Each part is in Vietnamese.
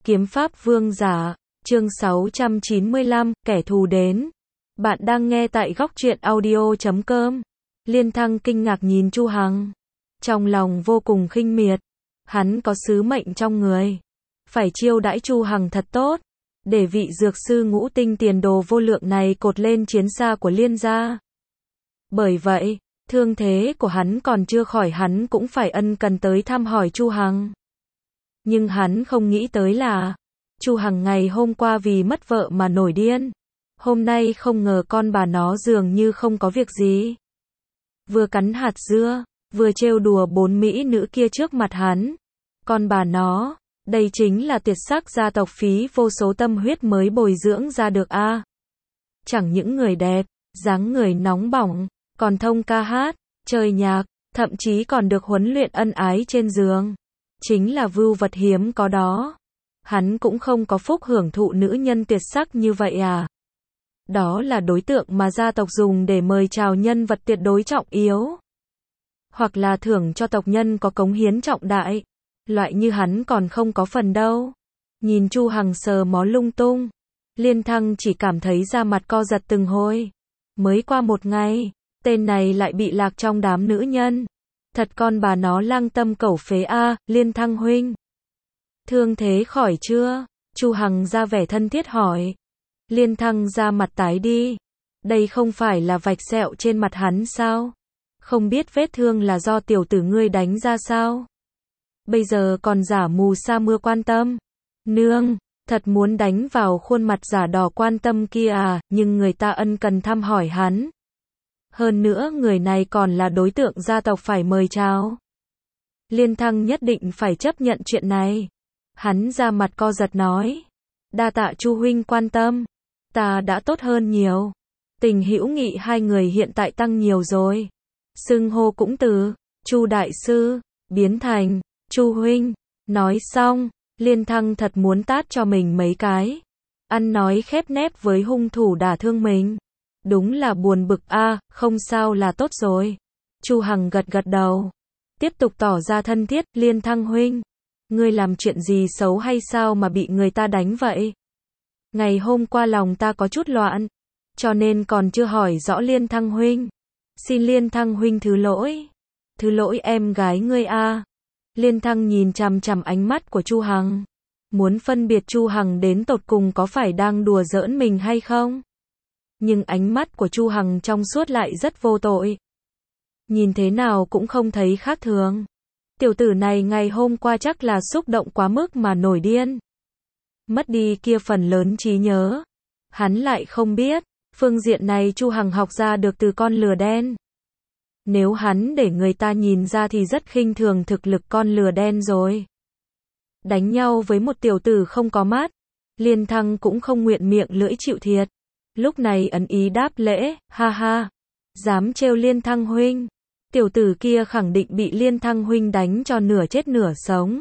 Kiếm pháp vương giả, chương 695, kẻ thù đến. Bạn đang nghe tại góc truyện audio.com. Liên Thăng kinh ngạc nhìn Chu Hằng. Trong lòng vô cùng khinh miệt. Hắn có sứ mệnh trong người. Phải chiêu đãi Chu Hằng thật tốt. Để vị dược sư ngũ tinh tiền đồ vô lượng này cột lên chiến xa của Liên gia. Bởi vậy, thương thế của hắn còn chưa khỏi hắn cũng phải ân cần tới thăm hỏi Chu Hằng. Nhưng hắn không nghĩ tới là, Chu Hằng ngày hôm qua vì mất vợ mà nổi điên. Hôm nay không ngờ con bà nó dường như không có việc gì. Vừa cắn hạt dưa, vừa trêu đùa bốn mỹ nữ kia trước mặt hắn. Con bà nó, đây chính là tuyệt sắc gia tộc phí vô số tâm huyết mới bồi dưỡng ra được a. Chẳng những người đẹp, dáng người nóng bỏng, còn thông ca hát, chơi nhạc, thậm chí còn được huấn luyện ân ái trên giường. Chính là vưu vật hiếm có đó. Hắn cũng không có phúc hưởng thụ nữ nhân tuyệt sắc như vậy à. Đó là đối tượng mà gia tộc dùng để mời chào nhân vật tuyệt đối trọng yếu. Hoặc là thưởng cho tộc nhân có cống hiến trọng đại. Loại như hắn còn không có phần đâu. Nhìn Chu Hằng sờ mó lung tung. Liên Thăng chỉ cảm thấy da mặt co giật từng hồi. Mới qua một ngày, tên này lại bị lạc trong đám nữ nhân. Thật con bà nó lang tâm cẩu phế a, Liên Thăng huynh. Thương thế khỏi chưa? Chu Hằng ra vẻ thân thiết hỏi. Liên Thăng ra mặt tái đi. Đây không phải là vạch sẹo trên mặt hắn sao? Không biết vết thương là do tiểu tử ngươi đánh ra sao? Bây giờ còn giả mù sa mưa quan tâm. Nương, thật muốn đánh vào khuôn mặt giả đỏ quan tâm kia à, nhưng người ta ân cần thăm hỏi hắn. Hơn nữa người này còn là đối tượng gia tộc phải mời chào. Liên Thăng nhất định phải chấp nhận chuyện này. Hắn ra mặt co giật nói. Đa tạ Chu huynh quan tâm. Ta đã tốt hơn nhiều. Tình hữu nghị hai người hiện tại tăng nhiều rồi. Xưng hô cũng từ Chu đại sư biến thành Chu huynh. Nói xong, Liên Thăng thật muốn tát cho mình mấy cái. Ăn nói khép nép với hung thủ đả thương mình. Đúng là buồn bực a, không sao là tốt rồi. Chu Hằng gật gật đầu. Tiếp tục tỏ ra thân thiết, Liên Thăng huynh. Ngươi làm chuyện gì xấu hay sao mà bị người ta đánh vậy? Ngày hôm qua lòng ta có chút loạn. Cho nên còn chưa hỏi rõ Liên Thăng huynh. Xin Liên Thăng huynh thứ lỗi. Thứ lỗi em gái ngươi a. Liên Thăng nhìn chằm chằm ánh mắt của Chu Hằng. Muốn phân biệt Chu Hằng đến tột cùng có phải đang đùa giỡn mình hay không? Nhưng ánh mắt của Chu Hằng trong suốt lại rất vô tội. Nhìn thế nào cũng không thấy khác thường. Tiểu tử này ngày hôm qua chắc là xúc động quá mức mà nổi điên. Mất đi kia phần lớn trí nhớ. Hắn lại không biết, phương diện này Chu Hằng học ra được từ con lừa đen. Nếu hắn để người ta nhìn ra thì rất khinh thường thực lực con lừa đen rồi. Đánh nhau với một tiểu tử không có mắt. Liên Thăng cũng không nguyện miệng lưỡi chịu thiệt. Lúc này ẩn ý đáp lễ, ha ha. Dám trêu Liên Thăng huynh. Tiểu tử kia khẳng định bị Liên Thăng huynh đánh cho nửa chết nửa sống.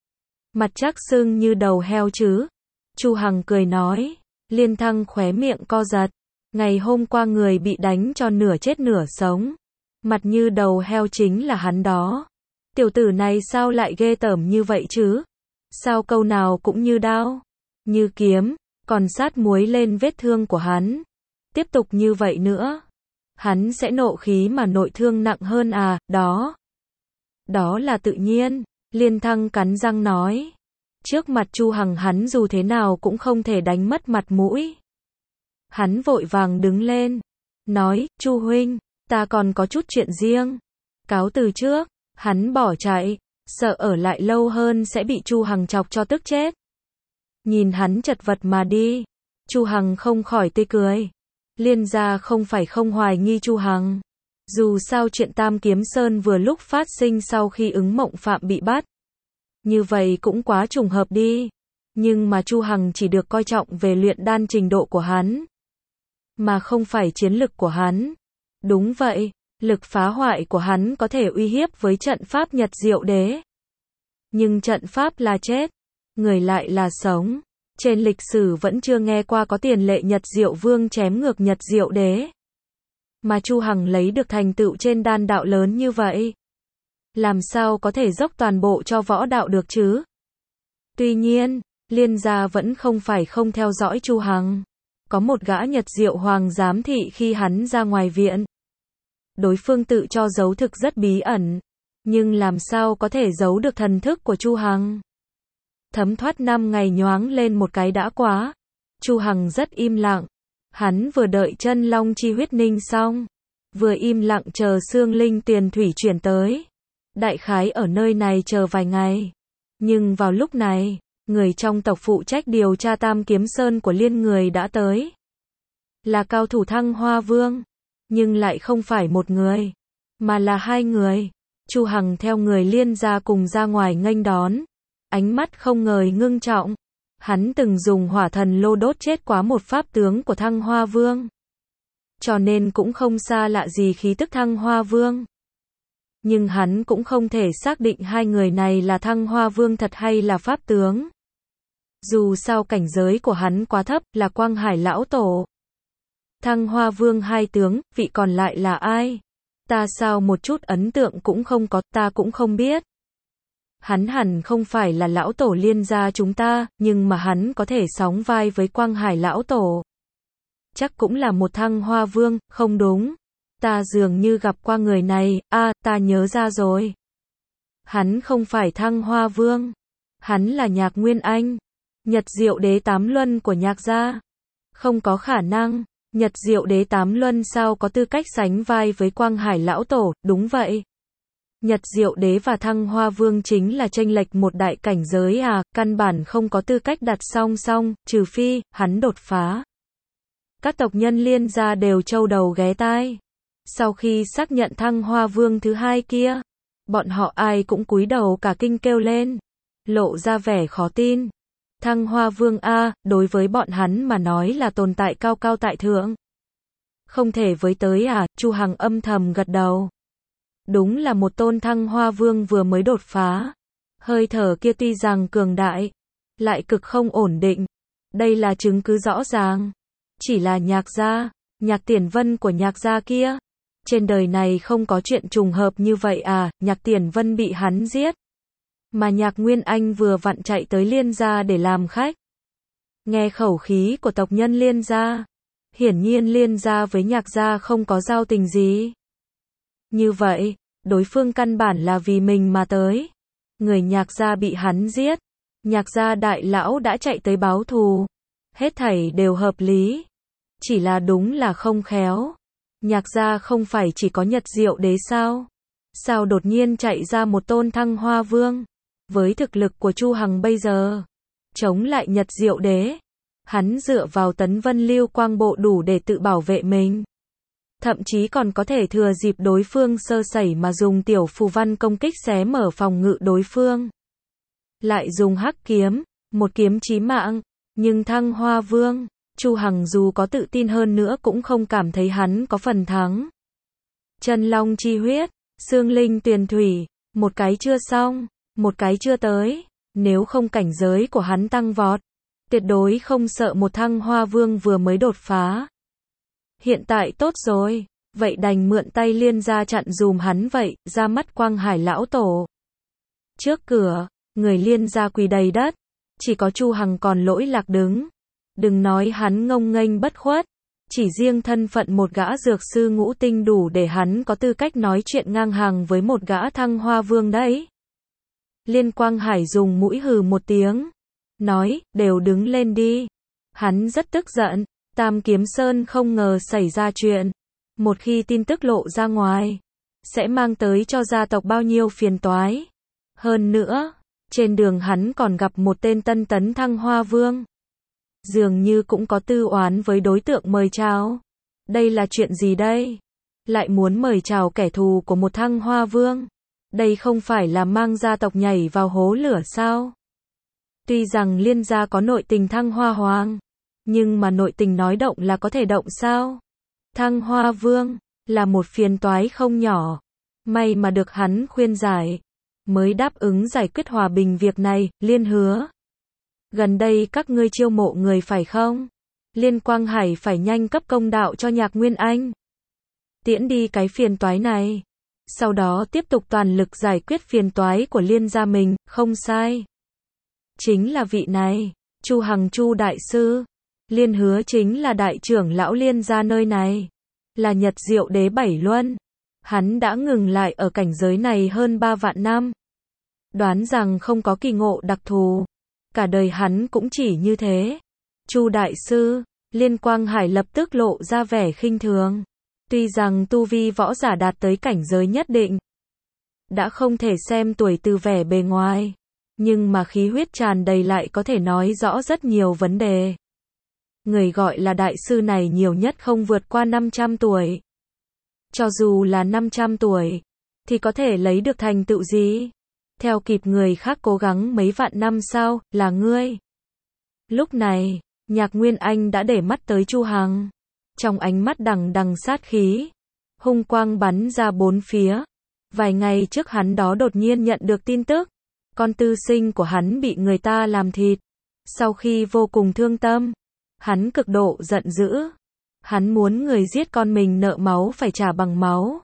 Mặt chắc sưng như đầu heo chứ. Chu Hằng cười nói. Liên Thăng khóe miệng co giật. Ngày hôm qua người bị đánh cho nửa chết nửa sống. Mặt như đầu heo chính là hắn đó. Tiểu tử này sao lại ghê tởm như vậy chứ? Sao câu nào cũng như đao, như kiếm, còn sát muối lên vết thương của hắn. Tiếp tục như vậy nữa, hắn sẽ nộ khí mà nội thương nặng hơn à, đó. Đó là tự nhiên, Liên Thăng cắn răng nói. Trước mặt Chu Hằng hắn dù thế nào cũng không thể đánh mất mặt mũi. Hắn vội vàng đứng lên, nói, Chu huynh, ta còn có chút chuyện riêng. Cáo từ trước, hắn bỏ chạy, sợ ở lại lâu hơn sẽ bị Chu Hằng chọc cho tức chết. Nhìn hắn chật vật mà đi, Chu Hằng không khỏi tươi cười. Liên gia không phải không hoài nghi Chu Hằng. Dù sao chuyện Tam Kiếm Sơn vừa lúc phát sinh sau khi ứng mộng phạm bị bắt. Như vậy cũng quá trùng hợp đi. Nhưng mà Chu Hằng chỉ được coi trọng về luyện đan trình độ của hắn, mà không phải chiến lực của hắn. Đúng vậy, lực phá hoại của hắn có thể uy hiếp với trận pháp Nhật Diệu Đế. Nhưng trận pháp là chết, người lại là sống. Trên lịch sử vẫn chưa nghe qua có tiền lệ Nhật Diệu Vương chém ngược Nhật Diệu Đế. Mà Chu Hằng lấy được thành tựu trên đan đạo lớn như vậy. Làm sao có thể dốc toàn bộ cho võ đạo được chứ? Tuy nhiên, Liên gia vẫn không phải không theo dõi Chu Hằng. Có một gã Nhật Diệu Hoàng giám thị khi hắn ra ngoài viện. Đối phương tự cho giấu thực rất bí ẩn. Nhưng làm sao có thể giấu được thần thức của Chu Hằng? Thấm thoát 5 ngày nhoáng lên một cái đã quá. Chu Hằng rất im lặng. Hắn vừa đợi chân long chi huyết ninh xong. Vừa im lặng chờ xương linh tiền thủy chuyển tới. Đại khái ở nơi này chờ vài ngày. Nhưng vào lúc này, người trong tộc phụ trách điều tra Tam Kiếm Sơn của Liên người đã tới. Là cao thủ Thăng Hoa Vương. Nhưng lại không phải một người. Mà là hai người. Chu Hằng theo người Liên gia cùng ra ngoài nghênh đón. Ánh mắt không ngời ngưng trọng. Hắn từng dùng hỏa thần lô đốt chết quá một pháp tướng của Thăng Hoa Vương. Cho nên cũng không xa lạ gì khí tức Thăng Hoa Vương. Nhưng hắn cũng không thể xác định hai người này là Thăng Hoa Vương thật hay là pháp tướng. Dù sao cảnh giới của hắn quá thấp, là Quang Hải lão tổ. Thăng Hoa Vương hai tướng, vị còn lại là ai? Ta sao một chút ấn tượng cũng không có, ta cũng không biết. Hắn hẳn không phải là lão tổ Liên gia chúng ta, nhưng mà hắn có thể sóng vai với Quang Hải lão tổ. Chắc cũng là một Thăng Hoa Vương, không đúng. Ta dường như gặp qua người này, ta nhớ ra rồi. Hắn không phải Thăng Hoa Vương. Hắn là Nhạc Nguyên Anh. Nhật Diệu Đế Tám Luân của Nhạc gia. Không có khả năng. Nhật Diệu Đế Tám Luân sao có tư cách sánh vai với Quang Hải lão tổ, đúng vậy. Nhật Diệu Đế và Thăng Hoa Vương chính là chênh lệch một đại cảnh giới căn bản không có tư cách đặt song song, trừ phi, hắn đột phá. Các tộc nhân Liên gia đều trâu đầu ghé tai. Sau khi xác nhận Thăng Hoa Vương thứ hai kia, bọn họ ai cũng cúi đầu cả kinh kêu lên, lộ ra vẻ khó tin. Thăng Hoa Vương đối với bọn hắn mà nói là tồn tại cao cao tại thượng. Không thể với tới Chu Hằng âm thầm gật đầu. Đúng là một tôn Thăng Hoa Vương vừa mới đột phá. Hơi thở kia tuy rằng cường đại, lại cực không ổn định. Đây là chứng cứ rõ ràng. Chỉ là Nhạc gia, Nhạc Tiền Vân của Nhạc gia kia. Trên đời này không có chuyện trùng hợp như vậy Nhạc Tiền Vân bị hắn giết. Mà Nhạc Nguyên Anh vừa vặn chạy tới Liên gia để làm khách. Nghe khẩu khí của tộc nhân Liên gia, hiển nhiên Liên gia với Nhạc gia không có giao tình gì. Như vậy, đối phương căn bản là vì mình mà tới. Người Nhạc gia bị hắn giết. Nhạc gia đại lão đã chạy tới báo thù. Hết thảy đều hợp lý. Chỉ là đúng là không khéo. Nhạc gia không phải chỉ có Nhật Diệu Đế sao? Sao đột nhiên chạy ra một tôn Thăng Hoa Vương? Với thực lực của Chu Hằng bây giờ, chống lại Nhật Diệu Đế, hắn dựa vào Tấn Vân Lưu Quang Bộ đủ để tự bảo vệ mình. Thậm chí còn có thể thừa dịp đối phương sơ sẩy mà dùng tiểu phù văn công kích xé mở phòng ngự đối phương. Lại dùng hắc kiếm, một kiếm chí mạng, nhưng Thăng Hoa Vương, Chu Hằng dù có tự tin hơn nữa cũng không cảm thấy hắn có phần thắng. Chân long chi huyết, xương linh tuyền thủy, một cái chưa xong, một cái chưa tới, nếu không cảnh giới của hắn tăng vọt, tuyệt đối không sợ một Thăng Hoa Vương vừa mới đột phá. Hiện tại tốt rồi, vậy đành mượn tay Liên gia chặn dùm hắn vậy, ra mắt Quang Hải lão tổ. Trước cửa, người Liên gia quỳ đầy đất, chỉ có Chu Hằng còn lỗi lạc đứng. Đừng nói hắn ngông nghênh bất khuất, chỉ riêng thân phận một gã dược sư ngũ tinh đủ để hắn có tư cách nói chuyện ngang hàng với một gã Thăng Hoa Vương đấy. Liên Quang Hải dùng mũi hừ một tiếng, nói, đều đứng lên đi. Hắn rất tức giận, Tam Kiếm Sơn không ngờ xảy ra chuyện. Một khi tin tức lộ ra ngoài, sẽ mang tới cho gia tộc bao nhiêu phiền toái. Hơn nữa, trên đường hắn còn gặp một tên tân tấn Thăng Hoa Vương. Dường như cũng có tư oán với đối tượng mời chào. Đây là chuyện gì đây? Lại muốn mời chào kẻ thù của một Thăng Hoa Vương. Đây không phải là mang gia tộc nhảy vào hố lửa sao? Tuy rằng Liên gia có nội tình Thăng Hoa Hoàng, nhưng mà nội tình nói động là có thể động sao? Thăng Hoa Vương là một phiền toái không nhỏ. May mà được hắn khuyên giải, mới đáp ứng giải quyết hòa bình việc này. Liên hứa, gần đây các ngươi chiêu mộ người phải không? Liên Quang Hải phải nhanh cấp công đạo cho Nhạc Nguyên Anh. Tiễn đi cái phiền toái này. Sau đó tiếp tục toàn lực giải quyết phiền toái của Liên gia mình, không sai. Chính là vị này, Chu Hằng Chu đại sư. Liên Hứa chính là đại trưởng lão Liên gia nơi này, là Nhật Diệu Đế Bảy Luân. Hắn đã ngừng lại ở cảnh giới này hơn 3 vạn năm. Đoán rằng không có kỳ ngộ đặc thù, cả đời hắn cũng chỉ như thế. Chu đại sư, Liên Quang Hải lập tức lộ ra vẻ khinh thường. Tuy rằng tu vi võ giả đạt tới cảnh giới nhất định, đã không thể xem tuổi từ vẻ bề ngoài, nhưng mà khí huyết tràn đầy lại có thể nói rõ rất nhiều vấn đề. Người gọi là đại sư này nhiều nhất không vượt qua 500 tuổi. Cho dù là 500 tuổi, thì có thể lấy được thành tựu gì? Theo kịp người khác cố gắng mấy vạn năm sao, là ngươi. Lúc này, Nhạc Nguyên Anh đã để mắt tới Chu Hằng. Trong ánh mắt đằng đằng sát khí, hung quang bắn ra bốn phía. Vài ngày trước hắn đó đột nhiên nhận được tin tức, con tư sinh của hắn bị người ta làm thịt. Sau khi vô cùng thương tâm, hắn cực độ giận dữ. Hắn muốn người giết con mình nợ máu phải trả bằng máu.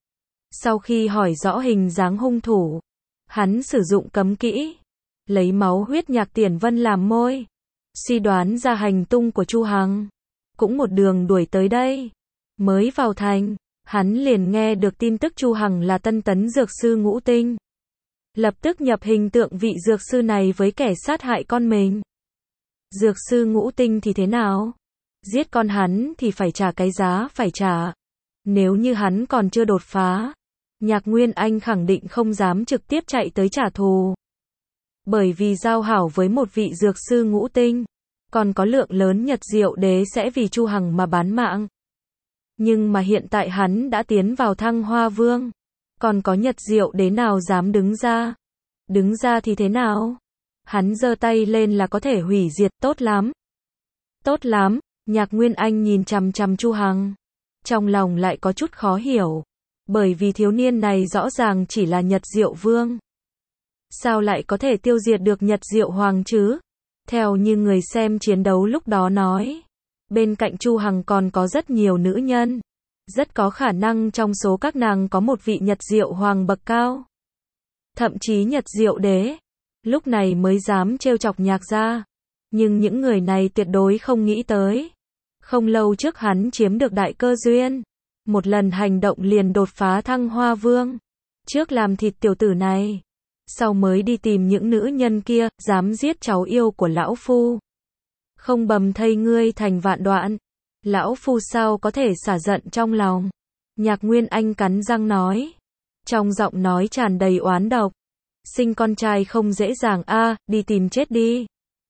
Sau khi hỏi rõ hình dáng hung thủ, hắn sử dụng cấm kỹ, lấy máu huyết Nhạc Tiền Vân làm môi, suy đoán ra hành tung của Chu Hằng. Cũng một đường đuổi tới đây. Mới vào thành, hắn liền nghe được tin tức Chu Hằng là tân tấn dược sư ngũ tinh. Lập tức nhập hình tượng vị dược sư này với kẻ sát hại con mình. Dược sư ngũ tinh thì thế nào? Giết con hắn thì phải trả cái giá phải trả. Nếu như hắn còn chưa đột phá, Nhạc Nguyên Anh khẳng định không dám trực tiếp chạy tới trả thù. Bởi vì giao hảo với một vị dược sư ngũ tinh, còn có lượng lớn Nhật Diệu Đế sẽ vì Chu Hằng mà bán mạng. Nhưng mà hiện tại hắn đã tiến vào Thăng Hoa Vương, còn có Nhật Diệu Đế nào dám đứng ra? Đứng ra thì thế nào? Hắn giơ tay lên là có thể hủy diệt, tốt lắm. Tốt lắm, Nhạc Nguyên Anh nhìn chằm chằm Chu Hằng. Trong lòng lại có chút khó hiểu. Bởi vì thiếu niên này rõ ràng chỉ là Nhật Diệu Vương. Sao lại có thể tiêu diệt được Nhật Diệu Hoàng chứ? Theo như người xem chiến đấu lúc đó nói, bên cạnh Chu Hằng còn có rất nhiều nữ nhân. Rất có khả năng trong số các nàng có một vị Nhật Diệu Hoàng bậc cao. Thậm chí Nhật Diệu Đế. Lúc này mới dám trêu chọc Nhạc gia. Nhưng những người này tuyệt đối không nghĩ tới. Không lâu trước hắn chiếm được đại cơ duyên. Một lần hành động liền đột phá Thăng Hoa Vương. Trước làm thịt tiểu tử này. Sau mới đi tìm những nữ nhân kia, dám giết cháu yêu của lão phu. Không bầm thây ngươi thành vạn đoạn. Lão phu sao có thể xả giận trong lòng. Nhạc Nguyên Anh cắn răng nói. Trong giọng nói tràn đầy oán độc. Sinh con trai không dễ dàng a, đi tìm chết đi.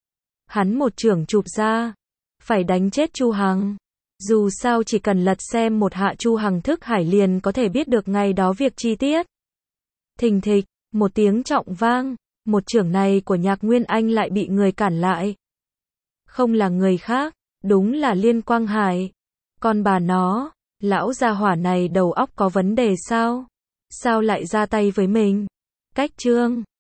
Hắn một chưởng chụp ra. Phải đánh chết Chu Hằng. Dù sao chỉ cần lật xem một hạ Chu Hằng thức hải liền có thể biết được ngày đó việc chi tiết. Thình thịch, một tiếng trọng vang. Một chưởng này của Nhạc Nguyên Anh lại bị người cản lại. Không là người khác, đúng là Liên Quang Hải. Con bà nó, lão gia hỏa này đầu óc có vấn đề sao? Sao lại ra tay với mình? Cách chương